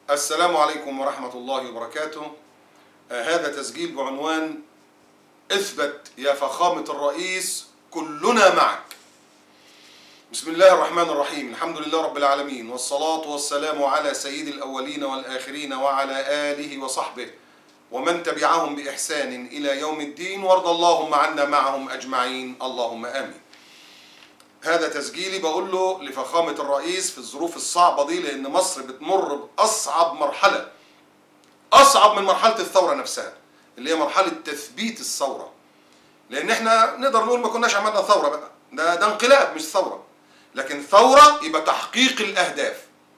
السلام عليكم ورحمة الله وبركاته. هذا تسجيل بعنوان اثبت يا فخامة الرئيس كلنا معك. بسم الله الرحمن الرحيم، الحمد لله رب العالمين، والصلاة والسلام على سيد الأولين والآخرين وعلى آله وصحبه ومن تبعهم بإحسان إلى يوم الدين، وارض اللهم عنا معهم أجمعين، اللهم آمين. هذا تسجيلي بقول له لفخامة الرئيس في الظروف الصعبة دي، لأن مصر بتمر بأصعب مرحلة، أصعب من مرحلة الثورة نفسها اللي هي مرحلة تثبيت الثورة. لأن احنا نقدر نقول ما كناش عملنا ثورة بقى، ده انقلاب مش ثورة، لكن ثورة يبقى تحقيق الأهداف.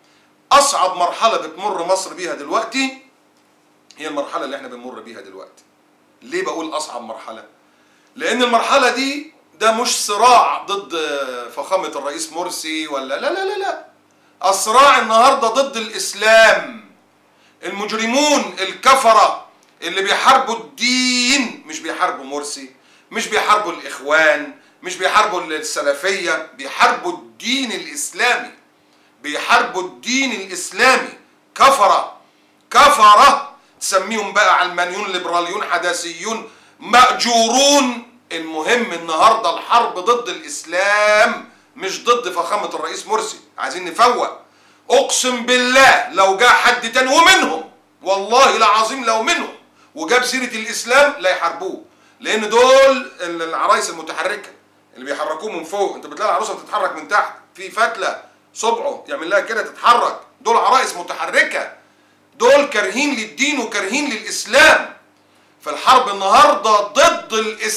أصعب مرحلة بتمر مصر بيها دلوقتي هي المرحلة اللي احنا بنمر بيها دلوقتي. ليه بقول أصعب مرحلة؟ لأن المرحلة دي ده مش صراع ضد فخامة الرئيس مرسي ولا لا لا لا لا، الصراع النهاردة ضد الإسلام. المجرمون الكفرة اللي بيحاربوا الدين، مش بيحاربوا مرسي، مش بيحاربوا الإخوان، مش بيحاربوا السلفية، بيحاربوا الدين الإسلامي، بيحاربوا الدين الإسلامي. كفرة كفرة، تسميهم بقى علمانيون، ليبراليون، حداثيون، مأجورون. المهم النهاردة الحرب ضد الإسلام مش ضد فخامة الرئيس مرسي. عايزين نفوق. أقسم بالله لو جاء حد تاني ومنهم، والله العظيم لو منهم وجاب سيرة الإسلام لا يحاربوه، لأن دول العرايس المتحركة اللي بيحركوه من فوق. أنت بتلاقي العروسة بتتحرك من تحت، في فتلة صبعه يعمل لها كده تتحرك، دول عرايس متحركة، دول كارهين للدين وكارهين للإسلام. فالحرب النهاردة ضد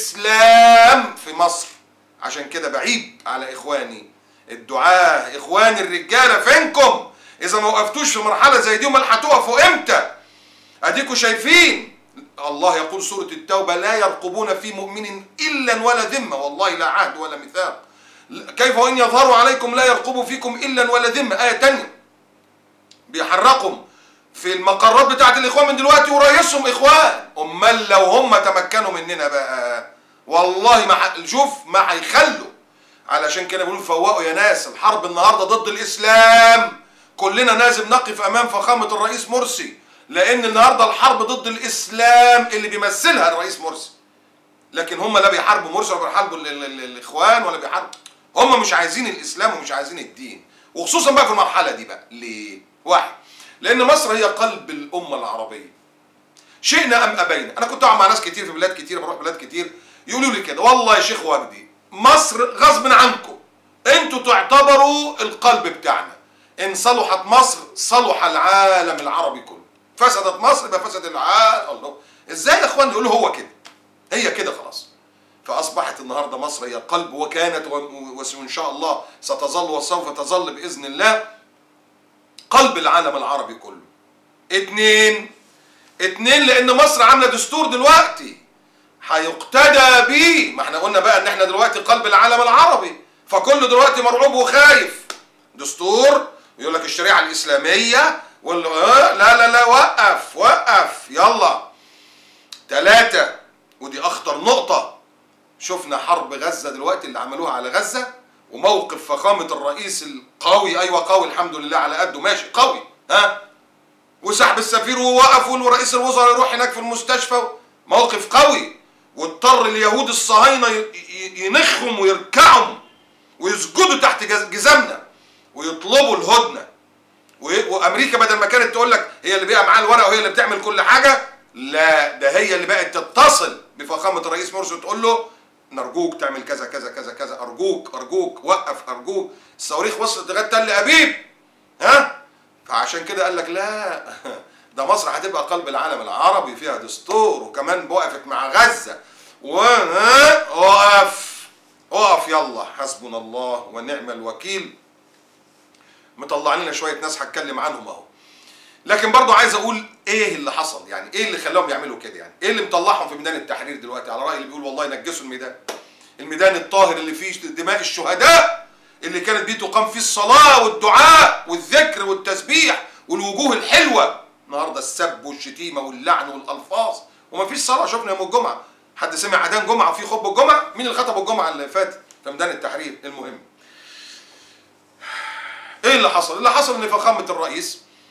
الإسلام في مصر. عشان كده بعيب على إخواني الدعاة، إخواني الرجالة، فينكم؟ إذا ما وقفتوش في مرحلة زي دي، امال هتقفوا إمتى؟ أديكوا شايفين الله يقول سورة التوبة: لا يرقبون في مؤمن إلا ولا ذمة، والله لا عهد ولا ميثاق، كيف وإن يظهروا عليكم لا يرقبوا فيكم إلا ولا ذمة. آية تانية بيحرقهم في المقرات بتاعت الإخوان من دلوقتي، ورئيسهم إخوان. أمال لو هم تمكنوا مننا بقى، والله ما شوف ما هيخلوا. علشان كده بيقولوا فوقوا يا ناس، الحرب النهارده ضد الإسلام. كلنا لازم نقف أمام فخامة الرئيس مرسي، لأن النهارده الحرب ضد الإسلام اللي بيمثلها الرئيس مرسي. لكن هم لا بيحاربوا مرسي ولا بيحاربوا الإخوان ولا بيحاربوا، هم مش عايزين الإسلام ومش عايزين الدين، وخصوصا بقى في المرحلة دي بقى. ليه؟ واحد، لأن مصر هي قلب الأمة العربية، شئنا أم أبينا. أنا كنت أقعد مع ناس كتير في بلاد كتير، بروح بلاد كتير، يقولوا لي كده: والله يا شيخ وجدي مصر غصب عنكم، أنتوا تعتبروا القلب بتاعنا. إن صلحت مصر صلح العالم العربي كله، فسدت مصر يبقى فسد العالم. الله، إزاي يا إخوان؟ يقولوا هو كده، هي كده خلاص. فأصبحت النهاردة مصر هي القلب، وكانت وإن شاء الله ستظل وسوف تظل بإذن الله قلب العالم العربي كله. اتنين، لأن مصر عاملة دستور دلوقتي هيقتدى بيه. ما احنا قلنا بقى ان احنا دلوقتي قلب العالم العربي، فكله دلوقتي مرعوب وخايف. دستور يقول لك الشريعة الإسلامية لا لا لا، وقف يلا. 3، ودي أخطر نقطة، شفنا حرب غزة دلوقتي اللي عملوها على غزة، وموقف فخامة الرئيس القوي. أيوة قوي، الحمد لله على قده، ماشي قوي، وسحب السفير ووقفوا ورئيس الوزراء يروح هناك في المستشفى، موقف قوي. واضطر اليهود الصهاينة ينخهم ويركعهم ويسجدوا تحت جزمنا ويطلبوا الهدنة. وأمريكا بدل ما كانت تقول لك هي اللي بقى معاها الورق وهي اللي بتعمل كل حاجة، لا، ده هي اللي بقت تتصل بفخامة الرئيس مرسي وتقول له: نرجوك تعمل كذا كذا كذا كذا، أرجوك وقف، أرجوك. الصواريخ وصلت لغاية تل أبيب، فعشان كده قال لك لا، ده مصر هتبقى قلب العالم العربي، فيها دستور، وكمان وقفت مع غزة. اقف يلا، حسبنا الله ونعم الوكيل. مطلع لنا شوية ناس هتكلم عنهم اهو. لكن برضو عايز اقول ايه اللي حصل، يعني ايه اللي خلاهم يعملوا كده، يعني ايه اللي مطلعهم في ميدان التحرير دلوقتي، على رأي اللي بيقول والله نجسوا الميدان الطاهر اللي فيه دماء الشهداء، اللي كانت بيه تقام فيه الصلاة والدعاء والذكر والتسبيح والوجوه الحلوة. النهارده السب والشتيمة واللعن والألفاظ، ومفيش صلاة. شفنا يوم الجمعة حد سمع أذان جمعة وفي خطبة الجمعة؟ مين اللي خطب الجمعة اللي فاتت في ميدان التحرير؟ المهم ايه اللي حصل؟ اللي حصل ان فخامة الرئيس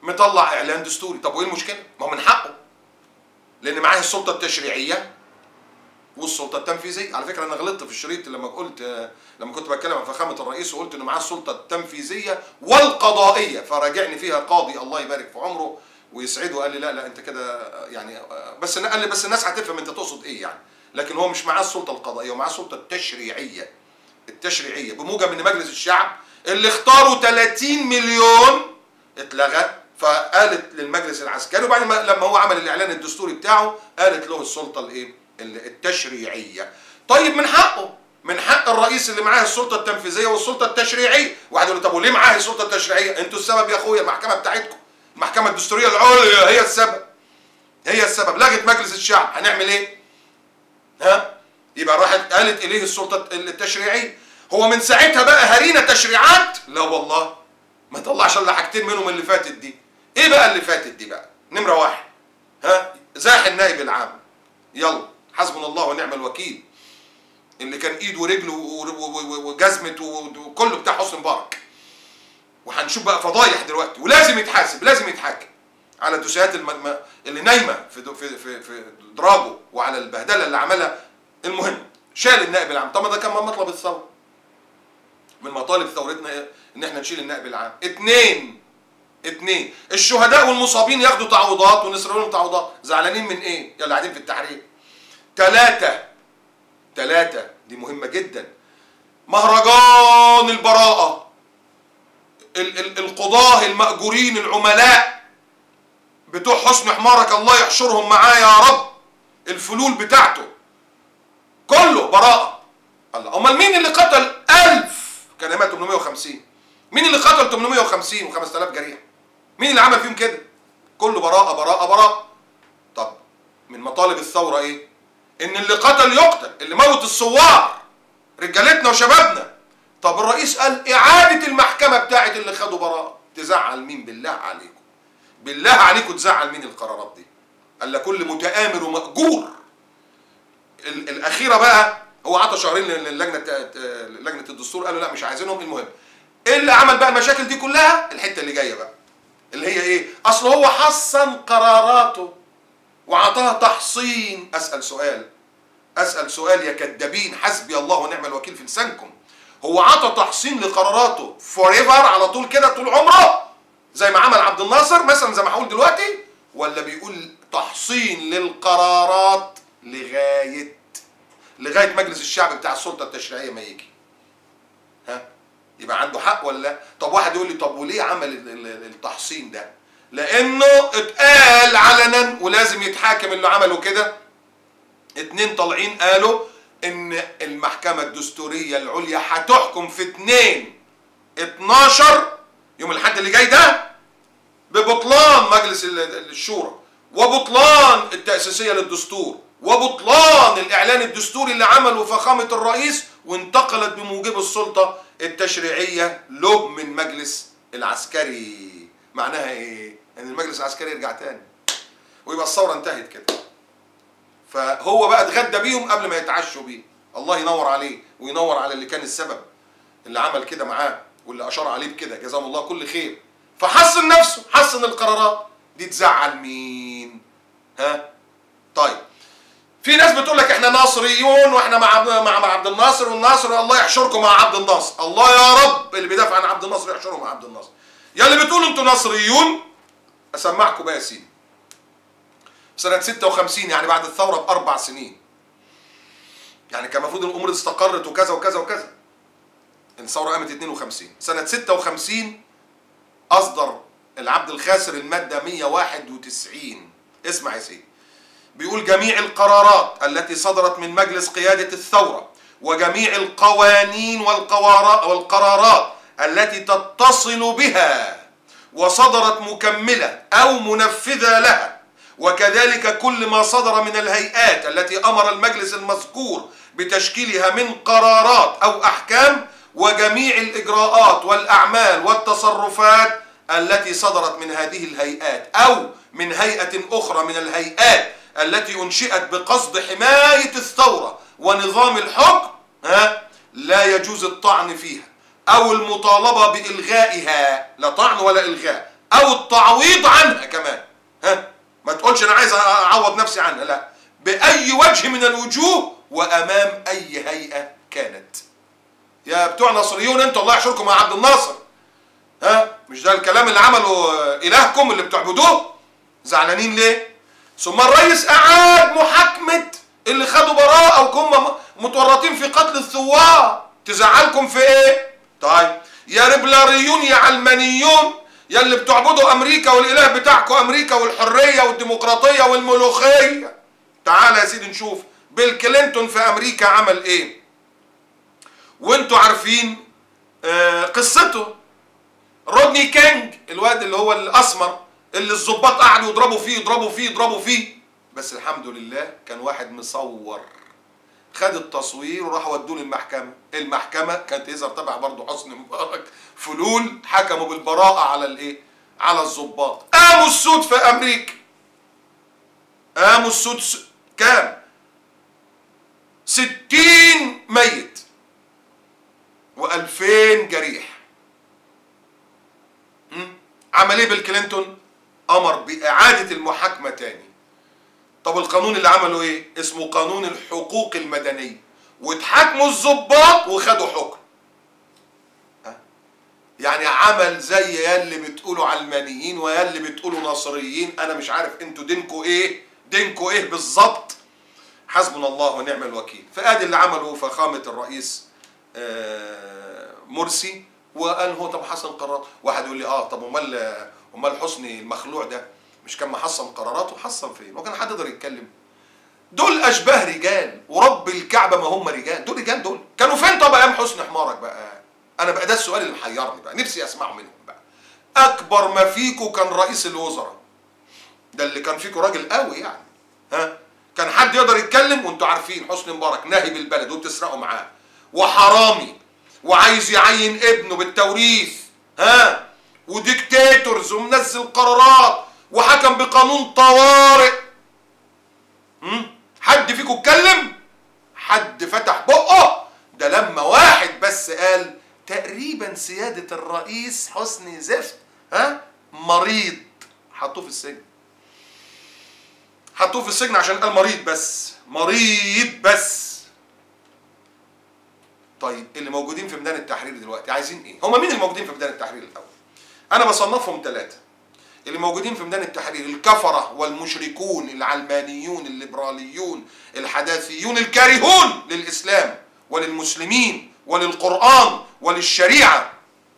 مطلع اعلان دستوري. طب وايه المشكله؟ ما هو من حقه، لان معاه السلطه التشريعيه والسلطه التنفيذيه. على فكره انا غلطت في الشريط لما قلت، لما كنت بتكلم عن فخامه الرئيس وقلت انه معاه السلطه التنفيذيه والقضائيه، فراجعني فيها قاضي الله يبارك في عمره ويسعده، قال لي لا انت كده يعني، بس قال لي بس الناس هتفهم انت تقصد ايه يعني، لكن هو مش معاه السلطه القضائيه، ومعاه السلطه التشريعيه. التشريعيه بموجب ان مجلس الشعب اللي اختاروا 30 مليون اتلغى، فقالت للمجلس العسكري، وبعدين لما هو عمل الاعلان الدستوري بتاعه قالت له السلطه الايه؟ التشريعيه. طيب من حقه، من حق الرئيس اللي معاه السلطه التنفيذيه والسلطه التشريعيه. واحد يقول له طب وليه معاه السلطه التشريعيه؟ انتوا السبب يا اخويا، المحكمه بتاعتكم، المحكمه الدستوريه العليا هي السبب، هي السبب، لغت مجلس الشعب، هنعمل ايه؟ ها؟ يبقى راحت قالت اليه السلطه التشريعيه. هو من ساعتها بقى هرينا تشريعات؟ لا والله، ما طلعش الا حاجتين منهم اللي فاتت دي. ايه بقى اللي فاتت دي بقى؟ نمره واحد، ها؟ زاح النائب العام، يلا حسبنا الله ونعم الوكيل، اللي كان ايد ورجل وجزمه وكله بتاع حسني مبارك. وهنشوف بقى فضايح دلوقتي، ولازم يتحاسب، لازم يتحاكم على الدوسيات اللي نايمه في دراجه، وعلى البهدله اللي عملها. المهم شال النائب العام. طب ده كان مطلب الثوره، من مطالب ثورتنا ان احنا نشيل النائب العام. اتنين الشهداء والمصابين ياخدوا تعويضات ونصرف لهم تعويضات. زعلانين من ايه؟ يلا قاعدين في التحرير. تلاتة دي مهمة جدا، مهرجان البراءة. القضاة المأجورين العملاء بتوع حسن حمارك الله يحشرهم معاه يا رب، الفلول بتاعته كله براءة. الله، امال مين اللي قتل 1000 كان مات 850؟ مين اللي قتل 850 و5000 جريح؟ مين اللي عمل فيهم كده؟ كله براءة براءة براءة. طب من مطالب الثورة ايه؟ ان اللي قتل يقتل، اللي موت الثوار رجالتنا وشبابنا. طب الرئيس قال اعادة المحكمة بتاعت اللي خدوا براءة. تزعل مين بالله عليكم؟ بالله عليكم تزعل مين القرارات دي؟ قال لكل متآمر ومأجور. الأخيرة بقى هو عطى شهرين للجنة الدستور، قالوا لا مش عايزينهم. المهم ايه اللي عمل بقى المشاكل دي كلها؟ الحتة اللي جاية بقى، اللي هي ايه؟ اصل هو حصن قراراته وعطاها تحصين. اسأل سؤال يا كدابين، حسبي الله ونعم الوكيل في لسانكم. هو عطى تحصين لقراراته فوريفر على طول كده طول عمره زي ما عمل عبد الناصر مثلا زي ما هقول دلوقتي، ولا بيقول تحصين للقرارات لغاية مجلس الشعب بتاع السلطة التشريعية ما يجي؟ ها؟ يبقى عنده حق ولا لا؟ طب واحد يقول لي طب وليه عمل التحصين ده؟ لانه اتقال علنا ولازم يتحاكم اللي عملوا كده. اتنين طالعين قالوا ان المحكمة الدستورية العليا هتحكم في 2/12 يوم الاحد اللي جاي ده ببطلان مجلس الشورى، وبطلان التأسيسية للدستور، وبطلان الاعلان الدستوري اللي عمله فخامة الرئيس، وانتقلت بموجب السلطة التشريعية له من مجلس العسكري. معناها ايه؟ ان المجلس العسكري يرجع تاني ويبقى الثورة انتهت كده. فهو بقى اتغدى بيهم قبل ما يتعشوا بيه. الله ينور عليه وينور على اللي كان السبب اللي عمل كده معاه واللي اشار عليه بكده، جزاهم الله كل خير. فحسن نفسه، حسن القرارات دي. تزعل مين؟ ها؟ طيب في ناس بتقول لك احنا ناصريون واحنا مع عبد الناصر، والناصر الله يحشركم مع عبد الناصر. الله يا رب اللي بيدافع عن عبد الناصر يحشرهم مع عبد الناصر. يا اللي بتقولوا انتوا ناصريون، اسمعكم بقى يا سيدي. سنة 56 يعني بعد الثورة ب4 سنين، يعني كان المفروض الامور استقرت وكذا وكذا وكذا. الثورة قامت 52. سنة 56 اصدر العبد الخاسر المادة 191. اسمع يا سيدي، بيقول جميع القرارات التي صدرت من مجلس قيادة الثورة وجميع القوانين والقرارات التي تتصل بها وصدرت مكملة أو منفذة لها، وكذلك كل ما صدر من الهيئات التي أمر المجلس المذكور بتشكيلها من قرارات أو أحكام، وجميع الإجراءات والأعمال والتصرفات التي صدرت من هذه الهيئات أو من هيئة أخرى من الهيئات التي أنشئت بقصد حماية الثورة ونظام الحكم، لا يجوز الطعن فيها أو المطالبة بإلغائها. لا طعن ولا إلغاء، او التعويض عنها كمان. ها، ما تقولش انا عايز اعوض نفسي عنها، لا، باي وجه من الوجوه وامام اي هيئه كانت. يا بتوع ناصريون انتوا الله يحشركم مع عبد الناصر. ها، مش ده الكلام اللي عمله الهكم اللي بتعبدوه؟ زعلانين ليه؟ ثم الرئيس اعاد محاكمه اللي خدوا براءه وهم متورطين في قتل الثوار. تزعلكم في ايه؟ طيب يا ربلاريون يا علمانيون يا اللي بتعبدوا امريكا والاله بتاعكم امريكا والحريه والديمقراطيه والملوخيه، تعال يا سيدي نشوف بيل كلينتون في امريكا عمل ايه، وانتوا عارفين قصته. رودني كينج الواد اللي هو الاسمر اللي الضباط قعدوا يضربوا فيه، بس الحمد لله كان واحد مصور خد التصوير وراح ودوه للمحكمه. المحكمه كانت يظهر تبع برضه حسني مبارك، فلول حكموا بالبراءه على الايه؟ على الضباط. قاموا السود في امريكا، قاموا السود كام؟ 60 ميت و2000 جريح. عمل ايه بيل كلينتون؟ امر باعاده المحاكمه تاني. طب القانون اللي عمله ايه؟ اسمه قانون الحقوق المدنيه، واتحاكموا الضباط وخدوا حكم. يعني عمل زي يا اللي بتقولوا علمانيين ويا اللي بتقولوا ناصريين، انا مش عارف انتوا دينكوا ايه بالظبط. حسبنا الله ونعم الوكيل. فادي اللي عمله فخامه الرئيس مرسي، وقال هو طب حسن قرارات. واحد يقول لي طب امال حسني المخلوع ده مش كان محصن قراراته؟ حصن فين؟ وكان حد يقدر يتكلم؟ دول اشباه رجال ورب الكعبه، ما هم رجال؟ دول رجال، دول كانوا فين طب ايام حسني حمارك بقى؟ انا بقى ده السؤال اللي محيرني بقى، نفسي اسمعه منهم بقى. اكبر ما فيكم كان رئيس الوزراء، ده اللي كان فيكم راجل قوي يعني. ها، كان حد يقدر يتكلم؟ وانتوا عارفين حسني مبارك ناهب البلد وبتسرقوا معاه وحرامي وعايز يعين ابنه بالتوريث، ها، وديكتاتورز ومنزل قرارات وحكم بقانون طوارئ. حد فيكم اتكلم؟ حد فتح بقه؟ ده لما واحد بس قال تقريبا سيادة الرئيس حسني زفت مريض، حطوه في السجن. حطوه في السجن عشان قال مريض بس. طيب اللي موجودين في ميدان التحرير دلوقتي عايزين ايه؟ هم مين اللي موجودين في ميدان التحرير الاول؟ انا بصنفهم 3. اللي موجودين في ميدان التحرير الكفرة والمشركون العلمانيون الليبراليون الحداثيون الكارهون للإسلام وللمسلمين وللقرآن وللشريعة.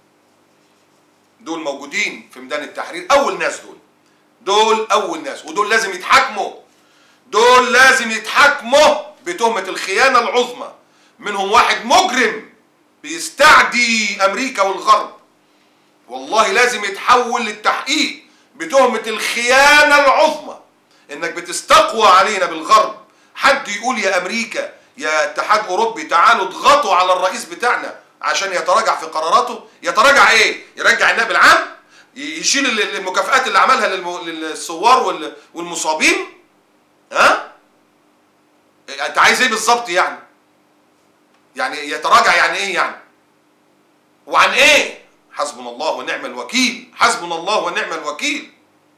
دول موجودين في ميدان التحرير، أول ناس دول أول ناس، ودول لازم يتحاكموا. دول لازم يتحاكموا بتهمة الخيانة العظمى. منهم واحد مجرم بيستعدي أمريكا والغرب، والله لازم يتحول للتحقيق بتهمة الخيانة العظمى، انك بتستقوى علينا بالغرب. حد يقول يا امريكا يا اتحاد اوروبي تعالوا اضغطوا على الرئيس بتاعنا عشان يتراجع في قراراته. يتراجع ايه؟ يرجع النائب العام؟ يشيل المكافآت اللي عملها للثوار والمصابين؟ ها؟ انت عايز ايه بالظبط يعني؟ يعني يتراجع يعني ايه يعني؟ وعن ايه؟ حسبنا الله ونعم الوكيل، حسبنا الله ونعم الوكيل.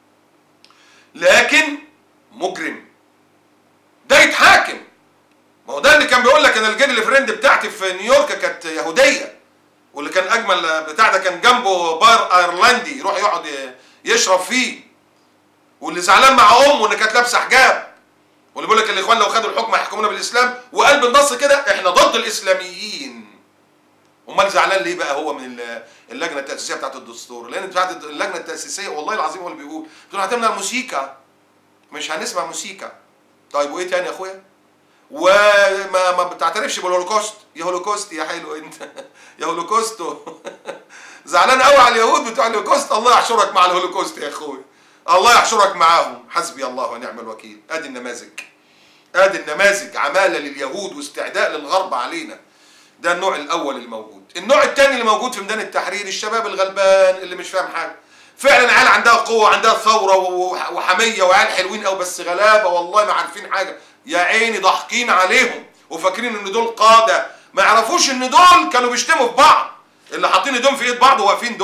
لكن مجرم ده يتحاكم. ما هو ده اللي كان بيقول لك انا الجيرل فريند بتاعتي في نيويورك كانت يهوديه، واللي كان اجمل بتاع ده كان جنبه بار ايرلندي يروح يقعد يشرب فيه، واللي زعلان مع امه ان كانت لابسه حجاب، واللي بيقول لك الاخوان لو خدوا الحكم هيحكمونا بالاسلام، وقال بالنص كده احنا ضد الاسلاميين. امال زعلان ليه بقى هو من اللجنه التاسيسيه بتاعت الدستور؟ لان بتاعت اللجنه التاسيسيه والله العظيم هو اللي بيقول هتمنع الموسيقى، مش هنسمع موسيقى. طيب وايه تاني يا اخويا؟ وما بتعترفش بالهولوكوست. يا هولوكوست يا حلو انت يا هولوكوستو زعلان قوي على اليهود بتوع الهولوكوست. الله يحشرك مع الهولوكوست يا اخويا، الله يحشرك معاهم. حسبي الله ونعم الوكيل. ادي النماذج عماله لليهود واستعداء للغرب علينا. ده النوع الاول الموجود. النوع الثاني اللي موجود في ميدان التحرير الشباب الغلبان اللي مش فاهم حاجه. فعلا عيال عندها قوه، عندها ثوره وحميه، وعيال حلوين قوي، بس غلابه والله ما عارفين حاجه. يا عيني ضاحكين عليهم وفاكرين ان دول قاده، ما يعرفوش ان دول كانوا بيشتموا في بعض. اللي حاطين ايدهم في ايد بعض وواقفين دول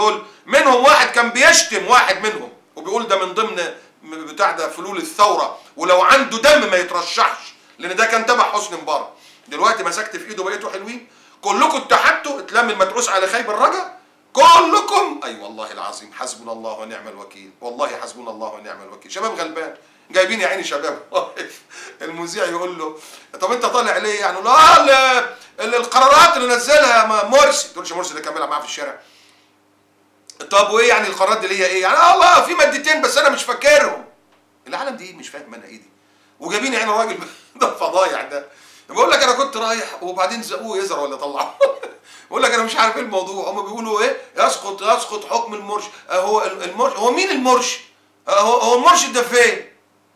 منهم واحد كان بيشتم واحد منهم وبيقول ده من ضمن بتاع ده فلول الثوره، ولو عنده دم ما يترشحش، لان ده كان تبع حسني مبارك. دلوقتي مسكت في ايده بقيتوا حلوين، كلكم اتحدتوا، اتلم المتعوس على خيب الرجا كلكم. اي والله العظيم حسبنا الله ونعم الوكيل، والله حسبنا الله ونعم الوكيل. شباب غلبان جايبين يا عيني شباب المذيع يقول له طب انت طالع ليه يعني؟ لا القرارات اللي نزلها مرسي. تقولش مرسي ده كان بيلعب معاه في الشارع. طب وايه يعني القرارات دي ليا ايه يعني؟ الله في مادتين بس انا مش فاكرهم. العالم دي مش فاهم انا ايه دي. وجايبين يعني الراجل ده فضايح ده بقول لك انا كنت رايح وبعدين زقوه يزر ولا طلعوه بقول لك انا مش عارف ايه الموضوع. هم بيقولوا ايه؟ يسقط حكم المرشد. هو مين المرشد؟ هو المرشد ده فين؟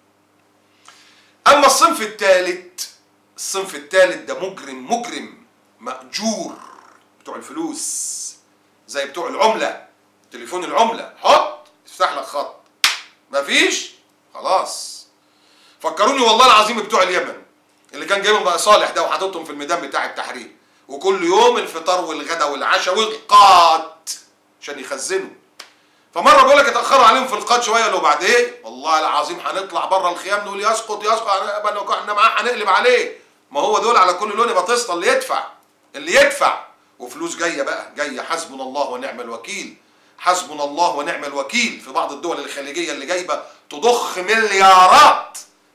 اما الصنف الثالث ده مجرم مأجور، بتوع الفلوس زي بتوع العملة، تليفون العملة، حط يفتح لك خط، مفيش خلاص. فكروني والله العظيم بتوع اليمن اللي كان جايبهم بقى صالح ده وحاططهم في الميدان بتاع التحرير، وكل يوم الفطار والغدا والعشاء والقات عشان يخزنوا. فمره بقول لك اتاخروا عليهم في القات شويه، لو بعد ايه والله العظيم هنطلع بره الخيام نقول يسقط احنا معاه هنقلب عليه. ما هو دول على كل لون يبقى تسطى اللي يدفع وفلوس جايه بقى جايه. حسبنا الله ونعم الوكيل، حسبنا الله ونعم الوكيل. في بعض الدول الخليجيه اللي جايبه تضخ مليارات،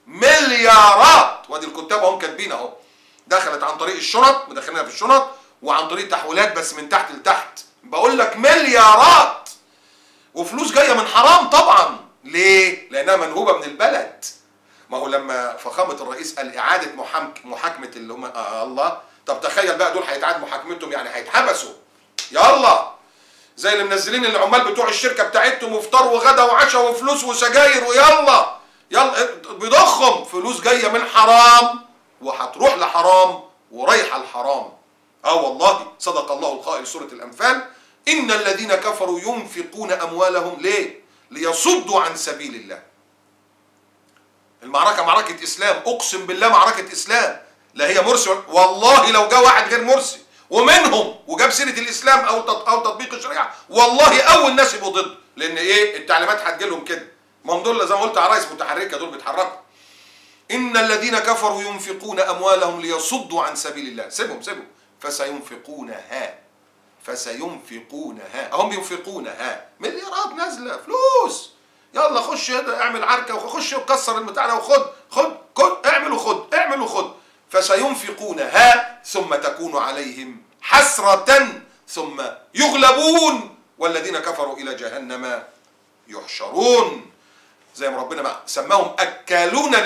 وادي الكتاب هم كاتبين اهو، دخلت عن طريق الشنط، مدخلينها في الشنط، وعن طريق تحويلات بس من تحت لتحت. بقول لك مليارات وفلوس جايه من حرام طبعا. ليه؟ لانها منهوبه من البلد. ما هو لما فخامه الرئيس قال اعاده محاكمه اللي هم الله، طب تخيل بقى دول هيتعاد محاكمتهم يعني هيتحبسوا. يلا زي اللي منزلين العمال بتوع الشركه بتاعتهم وفطار وغدا وعشاء وفلوس وسجاير، ويلا بيضخم فلوس جايه من حرام وهتروح لحرام ورايحه لحرام. والله صدق الله القائل سوره الانفال: ان الذين كفروا ينفقون اموالهم ليه؟ ليصدوا عن سبيل الله. المعركه معركه اسلام، اقسم بالله معركه اسلام. لا هي مرسي والله لو جاء واحد غير مرسي ومنهم وجاب سيره الاسلام او تطبيق الشريعه، والله اول ناس يبقوا ضد. لان ايه؟ التعليمات هتجي لهم كده. ما هم دول زي ما قلت عرايس متحركه، دول بيتحركوا. ان الذين كفروا ينفقون اموالهم ليصدوا عن سبيل الله. سيبهم فسينفقونها هم ينفقونها. مليارات نازله فلوس. يلا خش اعمل عركه وخش وكسر البتاع ده وخد اعمل وخد. فسينفقونها ثم تكون عليهم حسرة ثم يغلبون والذين كفروا إلى جهنم يحشرون. زي ما ربنا سماهم أكالون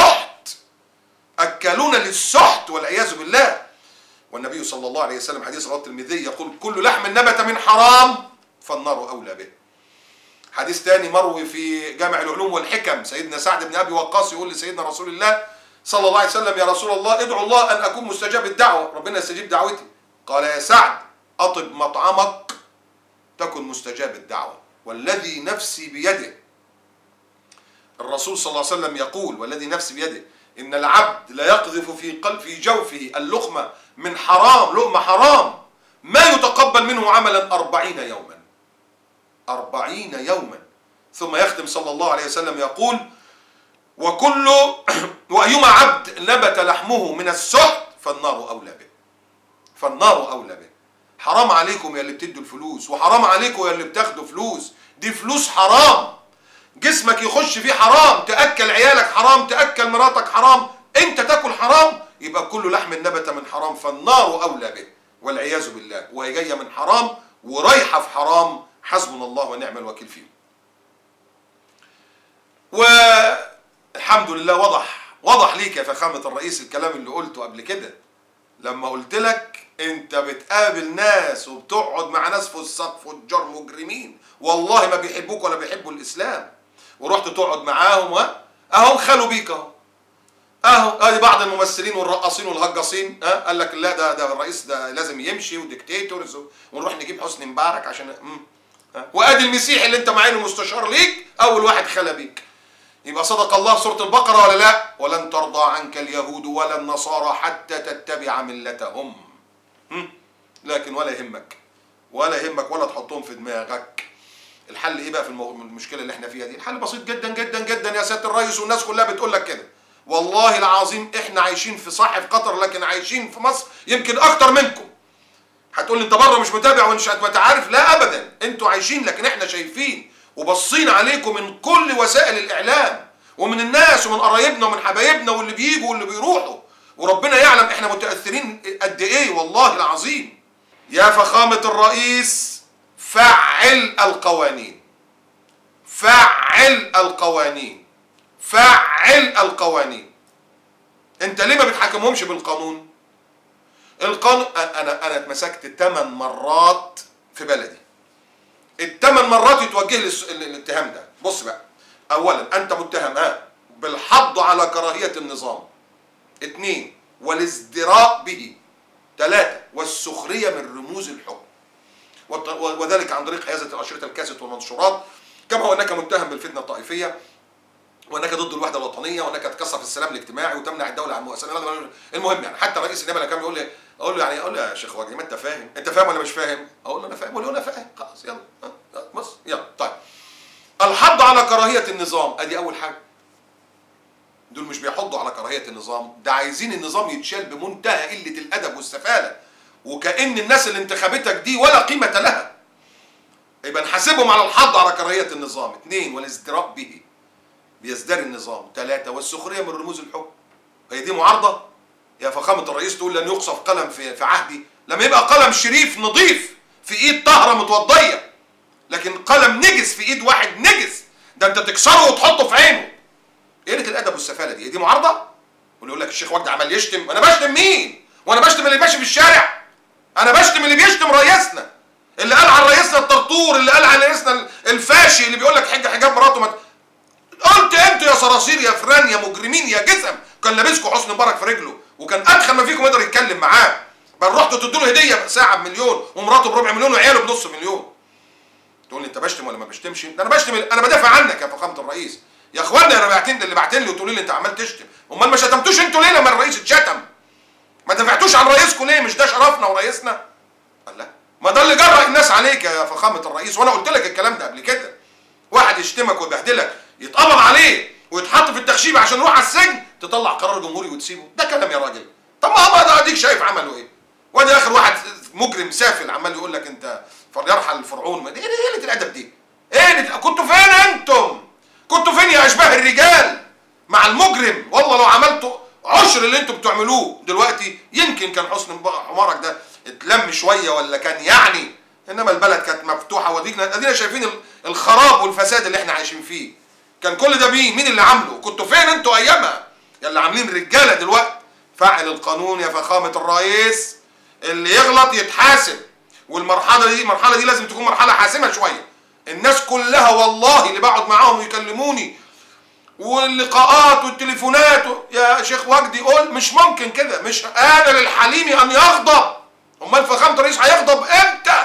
للسحت والعياذ بالله. والنبي صلى الله عليه وسلم حديث رواه الترمذي يقول: كل لحم نبت من حرام فالنار أولى به. حديث تاني مروي في جامع العلوم والحكم، سيدنا سعد بن أبي وقاص يقول لسيدنا رسول الله صلى الله عليه وسلم: يا رسول الله ادعو الله أن أكون مستجاب الدعوة، ربنا يستجيب دعوتي. قال: يا سعد أطب مطعمك تكن مستجاب الدعوة والذي نفسي بيده. الرسول صلى الله عليه وسلم يقول: والذي نفسي بيده إن العبد لا يقذف في جوفه اللقمة من حرام، لقمة حرام، ما يتقبل منه عملا 40 يوما. ثم يختم صلى الله عليه وسلم يقول: وأيما عبد نبت لحمه من السحت فالنار أولى به. حرام عليكم يا اللي بتدوا الفلوس، وحرام عليكم يا اللي بتاخدوا فلوس. دي فلوس حرام، جسمك يخش فيه حرام، تأكل عيالك حرام، تأكل مراتك حرام، انت تاكل حرام، يبقى كل لحم نبت من حرام فالنار أولى به والعياذ بالله. وهي جاية من حرام ورايحة في حرام. حسبنا الله ونعم الوكيل فيه. والحمد لله وضح ليك يا فخامة الرئيس الكلام اللي قلته قبل كده، لما قلت لك انت بتقابل ناس وبتقعد مع ناس فجار مجرمين والله ما بيحبوك ولا بيحبوا الاسلام، ورحت تقعد معاهم اهو خلوا بيك اهو ادي بعض الممثلين والرقاصين والهجاصين قال لك لا ده الرئيس ده لازم يمشي وديكتاتورز، ونروح نجيب حسني مبارك عشان وادي المسيحي اللي انت معينه مستشار ليك اول واحد خلى بيك. يبقى صدق الله سورة البقرة ولا لا؟ ولن ترضى عنك اليهود ولا النصارى حتى تتبع ملتهم. لكن ولا يهمك ولا تحطهم في دماغك. الحل ايه بقى في المشكله اللي احنا فيها دي؟ الحل بسيط جدا جدا جدا يا سياده الرئيس، والناس كلها بتقول لك كده. والله العظيم احنا عايشين في صح في قطر، لكن عايشين في مصر يمكن اكتر منكم. هتقول لي انت بره مش متابع ومش عارف. لا ابدا، انتوا عايشين، لكن احنا شايفين وبصين عليكم من كل وسائل الاعلام ومن الناس ومن قرايبنا ومن حبايبنا واللي بيجوا واللي بيروحوا، وربنا يعلم احنا متاثرين قد ايه والله العظيم. يا فخامه الرئيس، فعل القوانين، فعل القوانين، فعل القوانين. انت ليه ما بتحاكمهمش بالقانون؟ القانون، انا اتمسكت 8 مرات في بلدي، ال8 مرات يتوجه لي الاتهام ده. بص بقى، اولا انت متهم بالحض على كراهيه النظام، 2 والازدراء به، 3 والسخريه من رموز الحكم، وذلك عن طريق حيازه الاشرطه الكاسيت والمنشورات، كما هو انك متهم بالفتنه الطائفيه، وانك ضد الوحده الوطنيه، وانك تكسر في السلام الاجتماعي وتمنع الدوله عن مؤسسات. المهم يعني حتى رئيس النيابه كان يقول لي، اقول له يا شيخ وجدي ما انت فاهم، انت فاهم ولا مش فاهم؟ اقول له انا فاهم، اقول له انا فاهم، خلاص يلا بص يلا. طيب الحض على كراهيه النظام، ادي اول حاجه. دول مش بيحضوا على كراهيه النظام، ده عايزين النظام يتشال بمنتهى قله الادب والسفاله، وكأن الناس اللي انتخبتك دي ولا قيمه لها. يبقى نحاسبهم على الحض على كراهيه النظام، 2 والازدراء به، بيزدري النظام، 3 والسخريه من رموز الحكم. هي دي معارضه؟ يا فخامه الرئيس تقول لن يقصف قلم في عهدي، لما يبقى قلم شريف نظيف في ايد طاهره متوضيه، لكن قلم نجس في ايد واحد نجس، ده انت تكسره وتحطه في عينه. ايه قله الادب والسفاله دي؟ دي معارضه؟ واللي يقول لك الشيخ وجدي عمال يشتم، انا بشتم مين؟ وانا بشتم اللي ماشي في الشارع؟ انا بشتم اللي بيشتم رئيسنا، اللي قال عن رئيسنا الطرطور، اللي قال عن رئيسنا الفاشي، اللي بيقول لك حجاب مراته قلت انتوا يا صراصير يا فران يا مجرمين يا جسم، كان لابسكم حسن مبارك في رجله، وكان ادخل ما فيكم يقدر يتكلم معاه، بل رحتوا تدوا له هديه ساعه بمليون ومراته بربع مليون وعياله بنص مليون. تقول لي انت بشتم ولا ما بشتمش؟ ده انا بشتم، انا بدافع عنك يا فخامه الرئيس. يا اخوانا اللي بعتين لي وتقولوا لي انت عمال تشتم، امال ما شتمتوش انتوا ليه لما الرئيس اتشتم؟ ما دافعتوش عن رئيسكم ليه؟ مش ده شرفنا ورئيسنا؟ الله، ما ده اللي جرأ الناس عليك يا فخامه الرئيس، وانا قلت لك الكلام ده قبل كده. واحد يشتمك ويبهدلك يتقبض عليه ويتحط في التخشيبه عشان يروح على السجن، تطلع قرار جمهوري وتسيبه؟ ده كلام يا راجل. طب ما هو ده اديك شايف عملوا ايه؟ وادي اخر واحد مجرم سافل عمال يقول لك انت فليرحل الفرعون. ايه قله الادب دي؟ ايه كنتوا فين انتم؟ كنتوا فين يا اشباه الرجال مع المجرم؟ والله لو عملتوا عشر اللي انتم بتعملوه دلوقتي يمكن كان حسن حمارك ده اتلم شويه ولا كان يعني، انما البلد كانت مفتوحه، ادينا شايفين الخراب والفساد اللي احنا عايشين فيه. كان كل ده مين اللي عامله؟ كنتوا فين انتوا ايامها يا اللي عاملين رجاله دلوقتي؟ فعل القانون يا فخامه الرئيس، اللي يغلط يتحاسب، والمرحله دي لازم تكون مرحله حاسمه شويه. الناس كلها والله اللي بقعد معاهم يكلموني واللقاءات والتليفونات يا شيخ وجدي قول مش ممكن كده، مش آن للحليم ان يغضب. امال فخامه الرئيس هيغضب امتى؟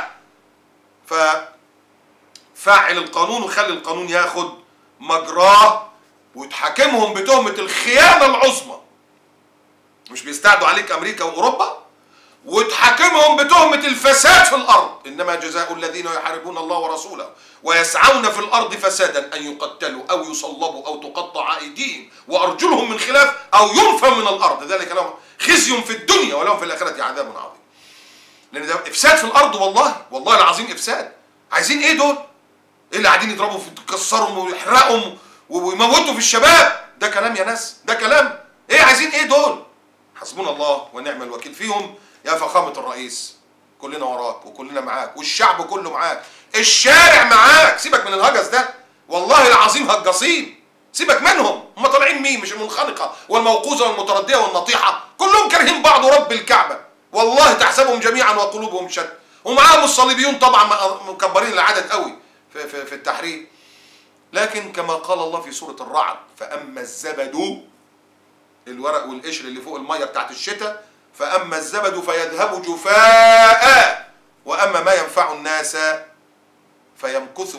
ففعل القانون وخلي القانون ياخد مجراه، وتحاكمهم بتهمه الخيانه العظمى. مش بيستعدوا عليك امريكا واوروبا؟ وتحاكمهم بتهمه الفساد في الارض، انما جزاء الذين يحاربون الله ورسوله ويسعون في الارض فسادا ان يقتلوا او يصلبوا او تقطع ايديهم وارجلهم من خلاف او ينفوا من الارض، ذلك لهم خزي في الدنيا ولهم في الاخره عذاب عظيم. لان ده افساد في الارض، والله العظيم افساد. عايزين ايه دول؟ ايه اللي قاعدين يضربوا في يكسرهم ويحرقهم ويموتوا في الشباب؟ ده كلام يا ناس؟ ده كلام؟ ايه عايزين ايه دول؟ حسبنا الله ونعم الوكيل فيهم. يا فخامة الرئيس كلنا وراك وكلنا معاك والشعب كله معاك، الشارع معاك، سيبك من الهجس ده، والله العظيم هجاصين، سيبك منهم. هم طالعين مين؟ مش المنخنقة والموقوذة والمتردية والنطيحة، كلهم كارهين بعض ورب الكعبة، والله تحسبهم جميعا وقلوبهم شتى، ومعاهم الصليبيون طبعا مكبرين العدد قوي في التحرير. لكن كما قال الله في سورة الرعد، فأما الزبد، الورق والقشر اللي فوق المية بتاعت الشتاء، فأما الزبد فيذهب جفاء وأما ما ينفع الناس فيمكث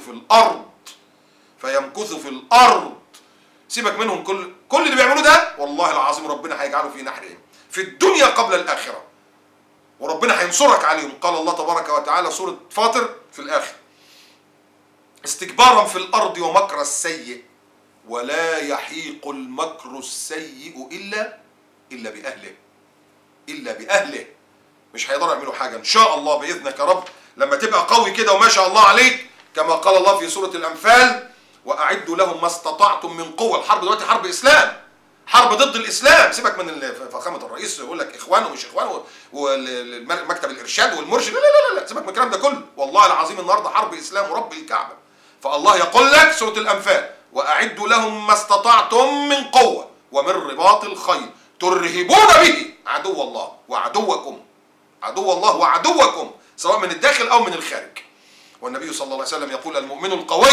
في الأرض. سيبك منهم، كل اللي بيعملوه ده والله العظيم ربنا هيجعله في نحرهم في الدنيا قبل الآخرة، وربنا هينصرك عليهم. قال الله تبارك وتعالى سورة فاطر في الآخر، استكبارا في الأرض ومكر السيء، ولا يحيق المكر السيء إلا بأهله، إلا بأهله. مش هيقدروا يعملوا حاجة إن شاء الله بإذنك يا رب لما تبقى قوي كده وما شاء الله عليك، كما قال الله في سورة الأنفال: وأعدوا لهم ما استطعتم من قوة. الحرب دلوقتي حرب إسلام، حرب ضد الإسلام. سيبك من فخامة الرئيس يقول لك إخوان ومش إخوان ومكتب الإرشاد والمرشد، لا لا لا لا، سيبك من الكلام ده كله. والله العظيم النهارده حرب إسلام ورب الكعبة. فالله يقول لك سورة الأنفال: وأعدوا لهم ما استطعتم من قوة ومن رباط الخيل ترهبون به عدو الله وعدوكم، عدو الله وعدوكم، سواء من الداخل أو من الخارج. والنبي صلى الله عليه وسلم يقول: المؤمن القوي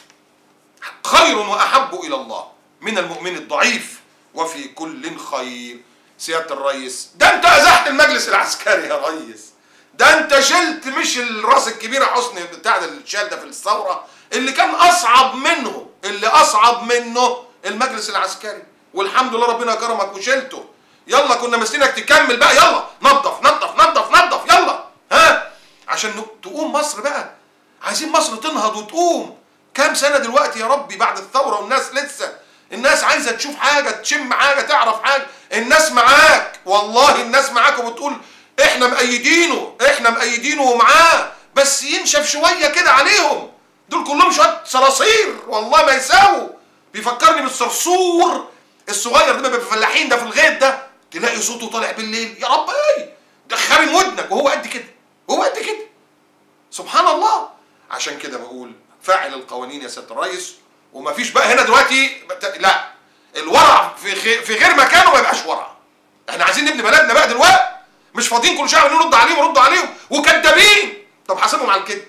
خير وأحب إلى الله من المؤمن الضعيف، وفي كل خير. سيادة الرئيس، ده انت ازحت المجلس العسكري يا ريس، ده انت شلت مش الراس الكبيرة حسني بتاع الشال ده في الثورة، اللي كان اصعب منه، اللي اصعب منه المجلس العسكري، والحمد لله ربنا كرمك وشلته. يلا كنا مستنيك تكمل بقى، يلا نظف نظف نظف نظف، يلا ها، عشان تقوم مصر بقى. عايزين مصر تنهض وتقوم. كام سنة دلوقتي يا ربي بعد الثورة والناس لسه، الناس عايزة تشوف حاجة، تشم حاجة، تعرف حاجة. الناس معاك، والله الناس معاك، وبتقول احنا مأيدينه، احنا مأيدينه ومعاه، بس ينشف شوية كده عليهم. دول كلهم شوية صراصير والله ما يساووا. بيفكرني بالصرصور الصغير ده، بيبقى فلاحين ده في الغيط ده، تلاقي صوته طالع بالليل، يا رب ايه ده خارم ودنك وهو قد كده، وهو قد كده، سبحان الله. عشان كده بقول فاعل القوانين يا سيادة الرئيس. ومفيش بقى هنا دلوقتي لا، الورع في غير مكانه ما يبقاش ورع. احنا عايزين نبني بلدنا بقى دلوقتي، مش فاضيين كل شويه نرد عليهم ورد عليهم وكدابين. طب حاسبهم على الكذب.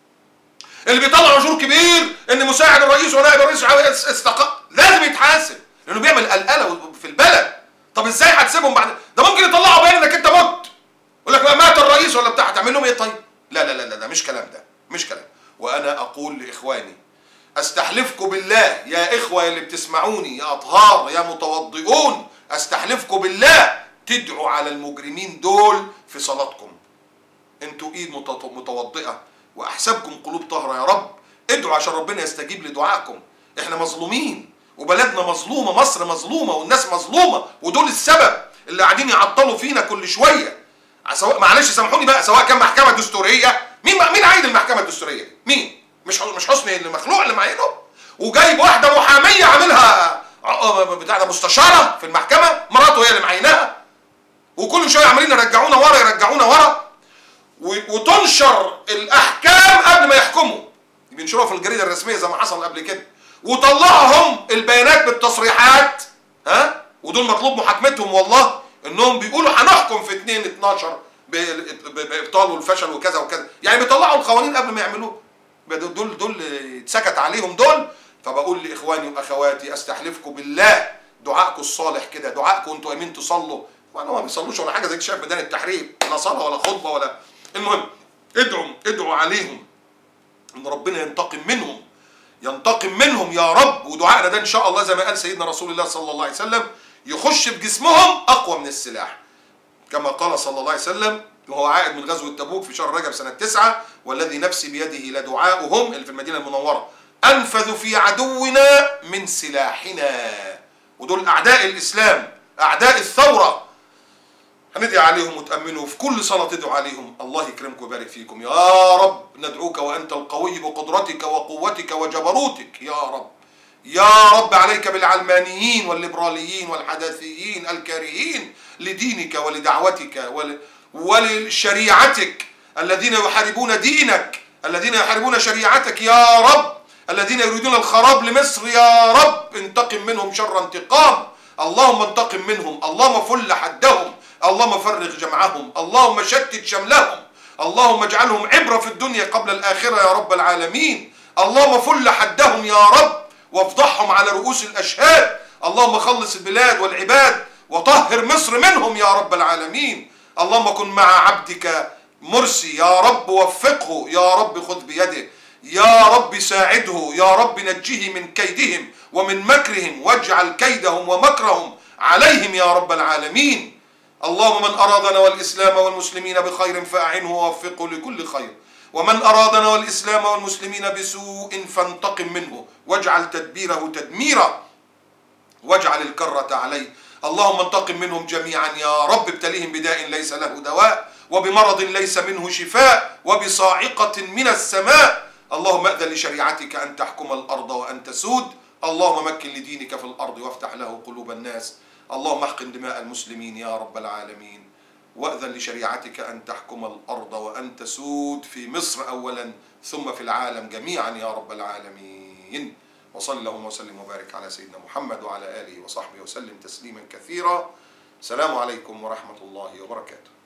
اللي بيطلع مشهور كبير ان مساعد الرئيس ونائب الرئيس لازم يتحاسب، لانه بيعمل قلقله في البلد. طب ازاي هتسيبهم بعد ده؟ ممكن يطلعوا بيان انك انت مت، يقول لك بقى مات الرئيس ولا بتاع، تعمل لهم ايه طيب؟ لا لا لا لا، مش كلام ده، مش كلام. وانا اقول لاخواني، استحلفكم بالله يا اخوه اللي بتسمعوني، يا اطهار يا متوضئون، استحلفكم بالله تدعوا على المجرمين دول في صلاتكم. انتوا ايد متوضئه واحسابكم قلوب طاهره يا رب. ادعوا عشان ربنا يستجيب لدعائكم. احنا مظلومين وبلدنا مظلومه، مصر مظلومه والناس مظلومه، ودول السبب اللي قاعدين يعطلوا فينا كل شويه. سواء معلش سامحوني بقى، سواء كان محكمه دستوريه، مين عايد المحكمه الدستوريه؟ مين؟ مش حسني المخلوع اللي معينه، وجايب واحده محاميه عاملها بتاع ده مستشاره في المحكمه، مراته هي اللي معيناها، وكل شويه عمالين يرجعونا ورا يرجعونا ورا، وتنشر الاحكام قبل ما يحكموا، بينشروها في الجريده الرسميه زي ما حصل قبل كده، وطلعهم البيانات بالتصريحات، ها، ودول مطلوب محاكمتهم والله، انهم بيقولوا هنحكم في 2/12 بابطال والفشل وكذا وكذا، يعني بيطلعوا القوانين قبل ما يعملوها. دول اتسكت عليهم دول. فبقول لاخواني واخواتي، استحلفكم بالله دعائكم الصالح كده، دعائكم انتوا قايمين تصلوا، وانا ما بيصلوش ولا حاجه زي شايف ميدان التحرير، لا صلاه ولا خطبه ولا، المهم ادعوا عليهم ان ربنا ينتقم منهم يا رب. ودعائنا ده ان شاء الله زي ما قال سيدنا رسول الله صلى الله عليه وسلم، يخش بجسمهم اقوى من السلاح، كما قال صلى الله عليه وسلم وهو عائد من غزوة تبوك في شهر رجب سنة 9، والذي نفسي بيده لدعاؤهم اللي في المدينة المنورة أنفذ في عدونا من سلاحنا. ودول أعداء الإسلام، أعداء الثورة، هندعي عليهم وتأمنوا في كل صلاة تدعوا عليهم. الله يكرمكم ويبارك فيكم يا رب. ندعوك وأنت القوي بقدرتك وقوتك وجبروتك يا رب. يا رب عليك بالعلمانيين والليبراليين والحداثيين الكارهين لدينك ولدعوتك ولشريعتك، الذين يحاربون دينك، الذين يحاربون شريعتك يا رب، الذين يريدون الخراب لمصر يا رب. انتقم منهم شر انتقام، اللهم انتقم منهم، اللهم فل حدهم، اللهم فرغ جمعهم، اللهم شتت شملهم، اللهم اجعلهم عبرة في الدنيا قبل الآخرة يا رب العالمين. اللهم فل حدهم يا رب وافضحهم على رؤوس الأشهاد. اللهم خلص البلاد والعباد وطهر مصر منهم يا رب العالمين. اللهم كن مع عبدك مرسي يا رب، وفقه يا رب، خذ بيده يا رب، ساعده يا رب، نجيه من كيدهم ومن مكرهم، واجعل كيدهم ومكرهم عليهم يا رب العالمين. اللهم من أرادنا والإسلام والمسلمين بخير فأعنه ووفقه لكل خير، ومن أرادنا والإسلام والمسلمين بسوء فانتقم منه واجعل تدبيره تدميرا واجعل الكرة عليه. اللهم انتقم منهم جميعا يا رب. ابتليهم بداء ليس له دواء، وبمرض ليس منه شفاء، وبصاعقة من السماء. اللهم أذن لشريعتك أن تحكم الأرض وأن تسود. اللهم مكن لدينك في الأرض وافتح له قلوب الناس. اللهم احقن دماء المسلمين يا رب العالمين. وأذن لشريعتك أن تحكم الأرض وأن تسود في مصر أولا ثم في العالم جميعا يا رب العالمين. وصلى اللهم وسلم وبارك على سيدنا محمد وعلى آله وصحبه وسلم تسليما كثيرا. السلام عليكم ورحمة الله وبركاته.